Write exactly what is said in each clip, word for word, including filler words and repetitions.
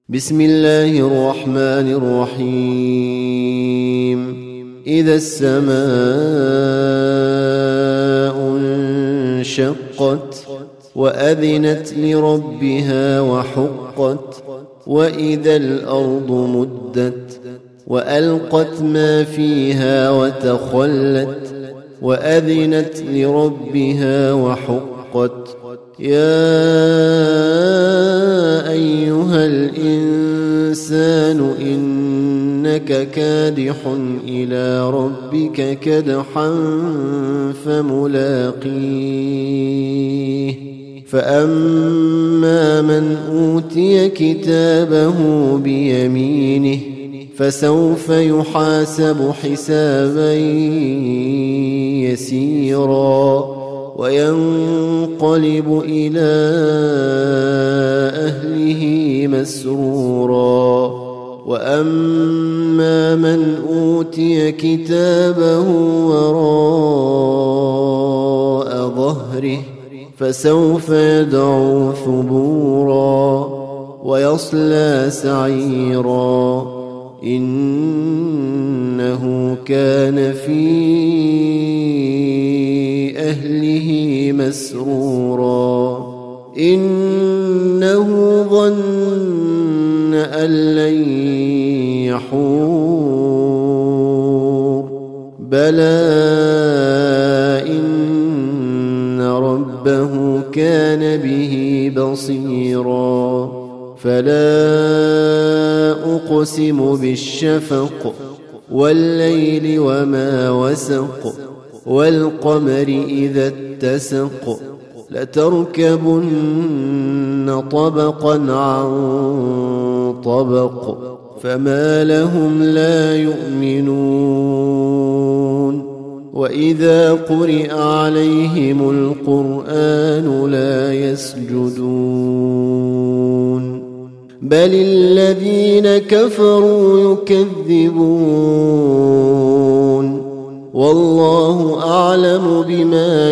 بسم الله الرحمن الرحيم إذا السماء انشقت وأذنت لربها وحقت وإذا الأرض مدت وألقت ما فيها وتخلت وأذنت لربها وحقت يا أيها الإنسان إنك كادح إلى ربك كدحا فملاقيه فأما من أوتي كتابه بيمينه فسوف يحاسب حسابا يسيرا وينقلب إلى أهله مسرورا وأما من أوتي كتابه وراء ظهره فسوف يدعو ثبورا ويصلى سعيرا إنه كان في أهله مسرورا إنه ظن أن لن يحور بلى إن ربه كان به بصيرا فلا أقسم بالشفق والليل وما وسق والقمر إذا اتسق لتركبن طبقا عن طبق فما لهم لا يؤمنون وإذا قرئ عليهم القرآن لا يسجدون بل الذين كفروا يكذبون والله أعلم بما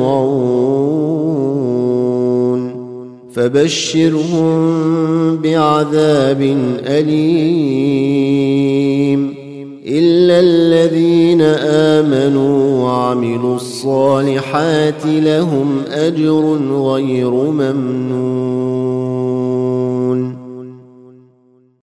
يوعون فبشرهم بعذاب أليم إلا الذين آمنوا وعملوا الصالحات لهم أجر غير ممنون